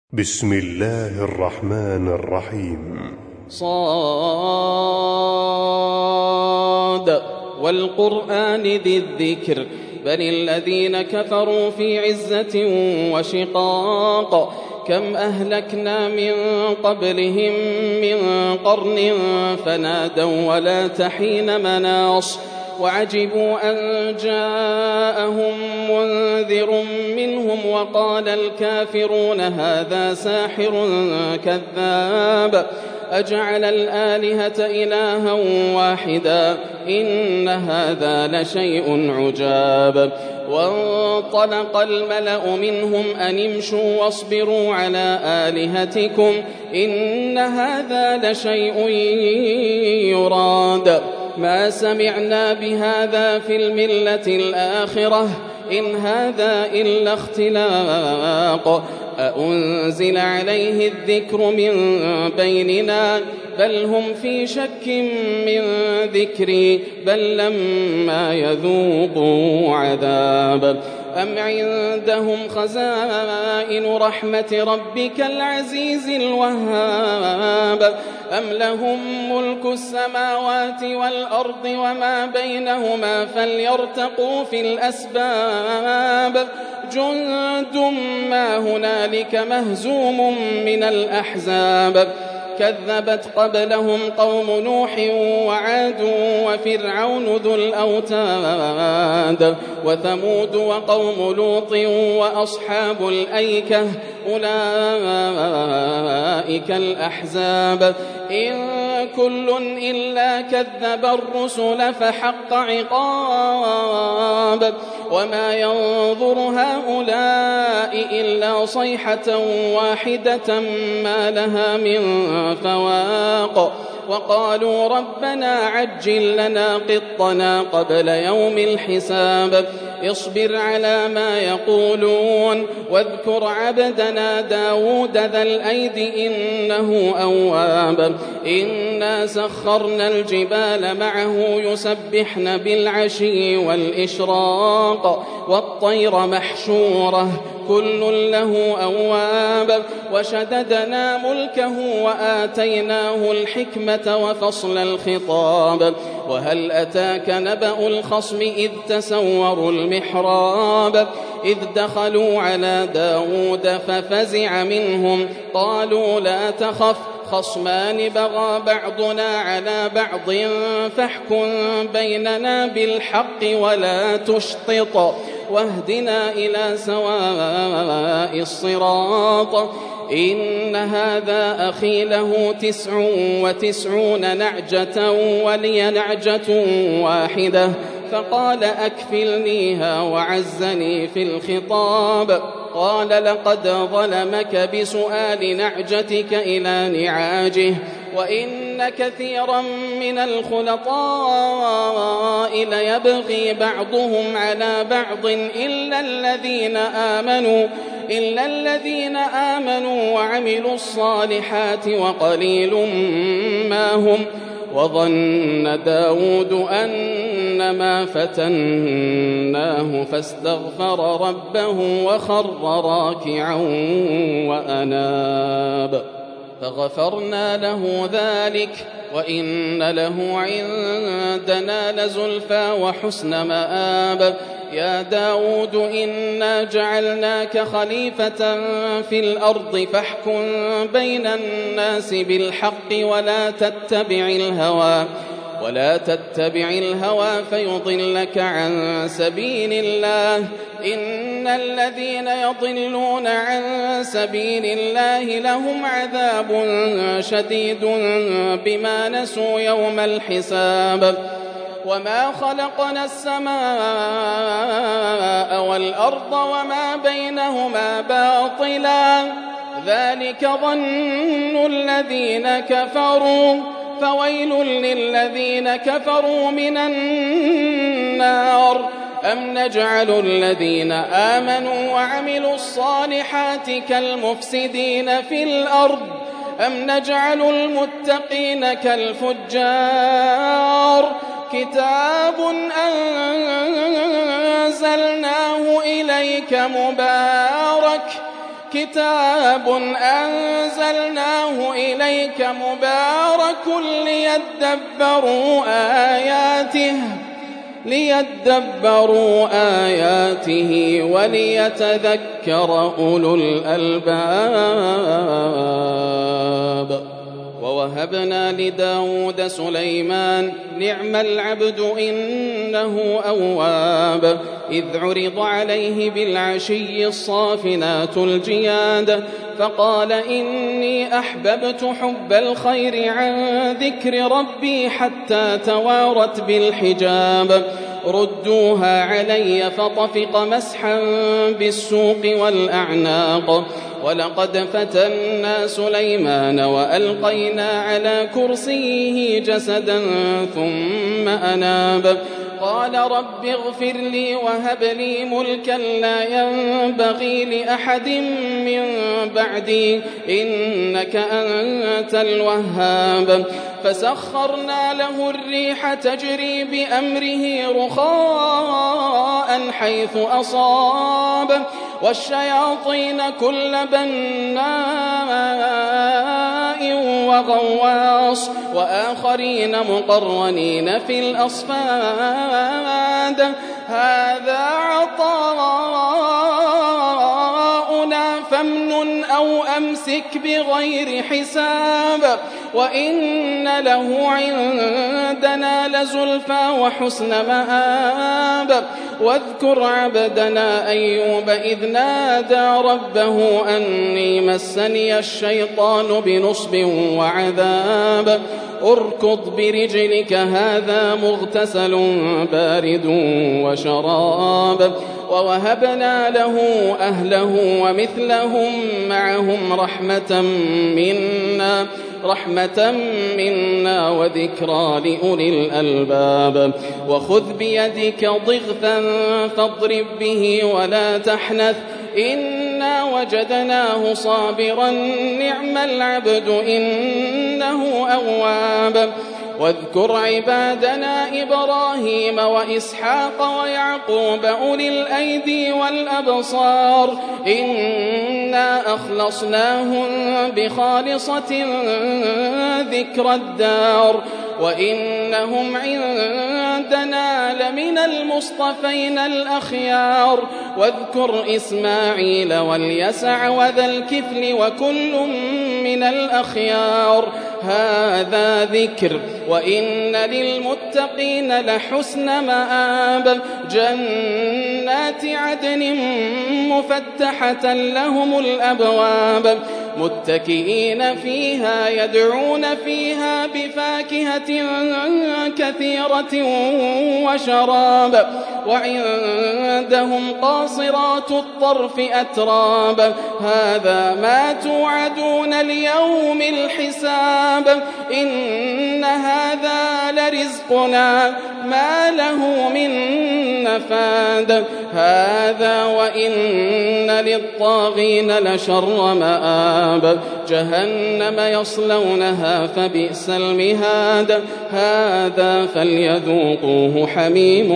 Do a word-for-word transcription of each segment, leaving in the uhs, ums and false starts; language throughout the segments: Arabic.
بسم الله الرحمن الرحيم. صاد والقرآن ذي الذكر بل الذين كفروا في عزة وشقاق كم أهلكنا من قبلهم من قرن فنادوا ولا تحين مناص وعجبوا أن جاءهم منذر منهم وقال الكافرون هذا ساحر كذاب أجعل الآلهة إلها واحدا إن هذا لشيء عجاب وانطلق الملأ منهم أن امشوا واصبروا على آلهتكم إن هذا لشيء يراد ما سمعنا بهذا في الملة الآخرة إن هذا إلا اختلاق أأنزل عليه الذكر من بيننا بل هم في شك من ذكري بل لما يذوقوا عذاب أم عندهم خزائن رحمة ربك العزيز الوهاب أم لهم ملك السماوات والأرض وما بينهما فليرتقوا في الأسباب جند ما هنالك مهزوم من الأحزاب كذبت قبلهم قوم نوح وعاد وفرعون ذو الأوتاد وثمود وقوم لوط وأصحاب الأيكة أولئك الأحزاب إن كل إلا كذب الرسل فحق عقاب وما ينظر هؤلاء إلا صيحة واحدة ما لها من فواق وقالوا ربنا عجل لنا قطنا قبل يوم الحساب اصبر على ما يقولون واذكر عبدنا داود ذا الأيد إنه أواب إنا سخرنا الجبال معه يسبحن بالعشي والإشراق والطير محشورة كل له أواب وشددنا ملكه وآتيناه الحكمة وفصل الخطاب وهل أتاك نبأ الخصم إذ تسوروا المحراب إذ دخلوا على داود ففزع منهم قالوا لا تخف خصمان بغى بعضنا على بعض فاحكم بيننا بالحق ولا تشطط واهدنا إلى سواء الصراط إن هذا أخي له تسع وتسعون نعجة ولي نعجة واحدة فقال أكفلنيها وعزني في الخطاب قال لقد ظلمك بسؤال نعجتك إلى نعاجه وإن كثيرا من الخلطاء ليبغي بعضهم على بعض إلا الذين آمنوا إلا الذين آمنوا وعملوا الصالحات وقليل ما هم وظن داود أنما فتناه فاستغفر ربه وخر راكعا وأناب فغفرنا له ذلك وإن له عندنا لزلفى وحسن مآب يا داود إنا جعلناك خليفة في الأرض فاحكم بين الناس بالحق ولا تتبع الهوى ولا تتبع الهوى فيضلك عن سبيل الله إن الذين يضلون عن سبيل الله لهم عذاب شديد بما نسوا يوم الحساب وما خلقنا السماء والأرض وما بينهما باطلا ذلك ظن الذين كفروا فويل للذين كفروا من النار أم نجعل الذين آمنوا وعملوا الصالحات كالمفسدين في الأرض أم نجعل المتقين كالفجار كتاب أنزلناه إليك مبارك كتاب أنزلناه إليك مبارك ليدبروا آياته ليدبروا آياته وليتذكر أولو الألباب. ووهبنا لداود سليمان نعم العبد إنه أواب إذ عرض عليه بالعشي الصافنات الجياد فقال إني أحببت حب الخير عن ذكر ربي حتى توارت بالحجاب ردوها علي فطفق مسحا بالسوق والأعناق ولقد فتنا سليمان وألقينا على كرسيه جسدا ثم أناب قال رب اغفر لي وهب لي ملكا لا ينبغي لأحد من بعدي إنك أنت الوهاب فسخرنا له الريح تجري بأمره رخاء حيث أصاب والشياطين كل بناء وغواص وآخرين مقرنين في الأصفاد هذا عطاؤنا فامنن أو أمسك بغير حساب وإن له عندنا لزلفى وحسن مآب واذكر عبدنا أيوب إذ نادى ربه أني مسني الشيطان بنصب وعذاب اركض برجلك هذا مغتسل بارد وشراب ووهبنا له أهله ومثلهم معهم رحمة منا رحمة منا وذكرى لأولي الألباب وخذ بيدك ضغثا فاضرب به ولا تحنث إنا وجدناه صابرا نعم العبد إنه أواب واذكر عبادنا إبراهيم وإسحاق ويعقوب أولي الأيدي والأبصار إنا أخلصناهم بخالصة ذكر الدار وإنهم عندنا لمن المصطفين الأخيار واذكر إسماعيل واليسع وذا الكفل وكل من الأخيار هذا ذكر وإن للمتقين لحسن مآب جنات عدن مفتحة لهم الأبواب متكئين فيها يدعون فيها بفاكهة كثيرة وشراب وعندهم قاصرات الطرف أتراب هذا ما توعدون ليوم الحساب إن هذا لرزقنا ما له من نفاد هذا وإن للطاغين لشر مآب جهنم يصلونها فبئس المهاد هذا فليذوقوه حميم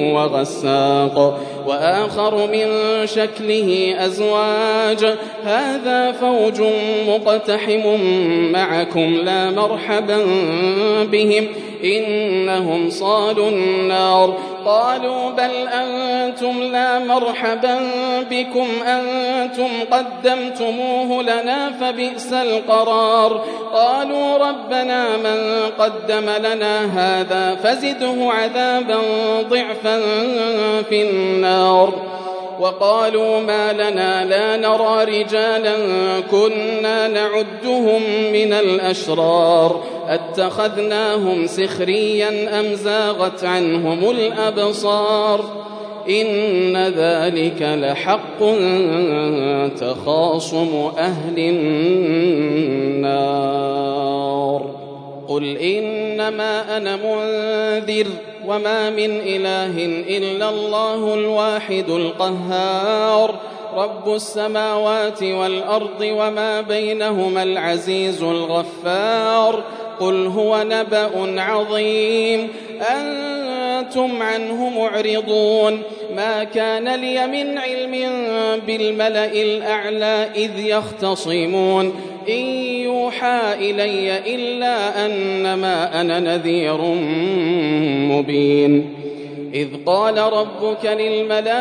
وغساق وآخر من شكله أزواج هذا فوج مقتحم معكم لا مرحبا بهم إنهم صالوا النار قالوا بل أنتم لا مرحبا بكم أنتم قدمتموه لنا فبئس القرار قالوا ربنا من قدم لنا هذا فزده عذابا ضعفا في النار وقالوا ما لنا لا نرى رجالا كنا نعدهم من الأشرار اتخذناهم سخريا أم زاغت عنهم الأبصار إن ذلك لحق تخاصم أهل النار قل إنما أنا منذر وما من إله إلا الله الواحد القهار رب السماوات والأرض وما بينهما العزيز الغفار قل هو نبأ عظيم أنتم عنه معرضون ما كان لي من علم بالملأ الأعلى إذ يختصمون إن يوحى إلي إلا أنما أنا نذير مبين إذ قال ربك للملائكة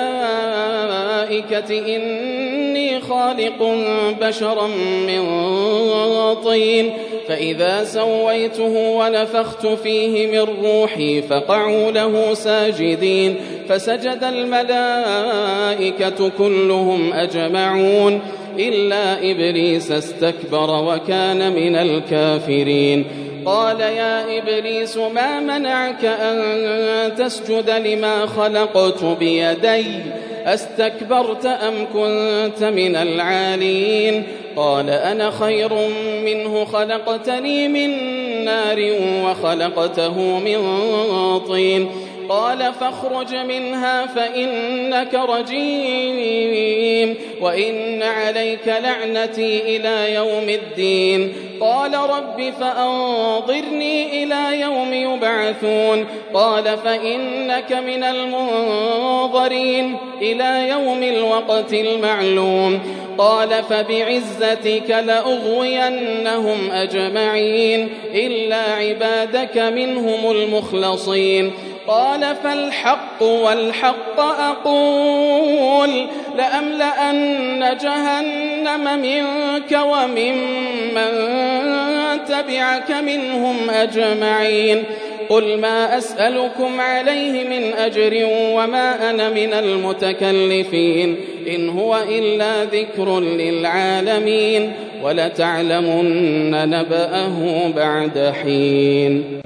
إني خالق بشرا من طين فإذا سويته ونفخت فيه من روحي فقعوا له ساجدين فسجد الملائكة كلهم أجمعون إلا إبليس استكبر وكان من الكافرين قال يا إبليس ما منعك أن تسجد لما خلقت بيدي أستكبرت أم كنت من العالين قال أنا خير منه خلقتني من نار وخلقته من طين قال فاخرج منها فإنك رجيم وإن عليك لعنتي إلى يوم الدين قال رب فأنظرني إلى يوم يبعثون قال فإنك من المنظرين إلى يوم الوقت المعلوم قال فبعزتك لأغوينهم أجمعين إلا عبادك منهم المخلصين قال فالحق والحق أقول لأملأن جهنم منك وممن تبعك منهم أجمعين قل ما أسألكم عليه من أجر وما أنا من المتكلفين إن هو إلا ذكر للعالمين ولتعلمن نبأه بعد حين.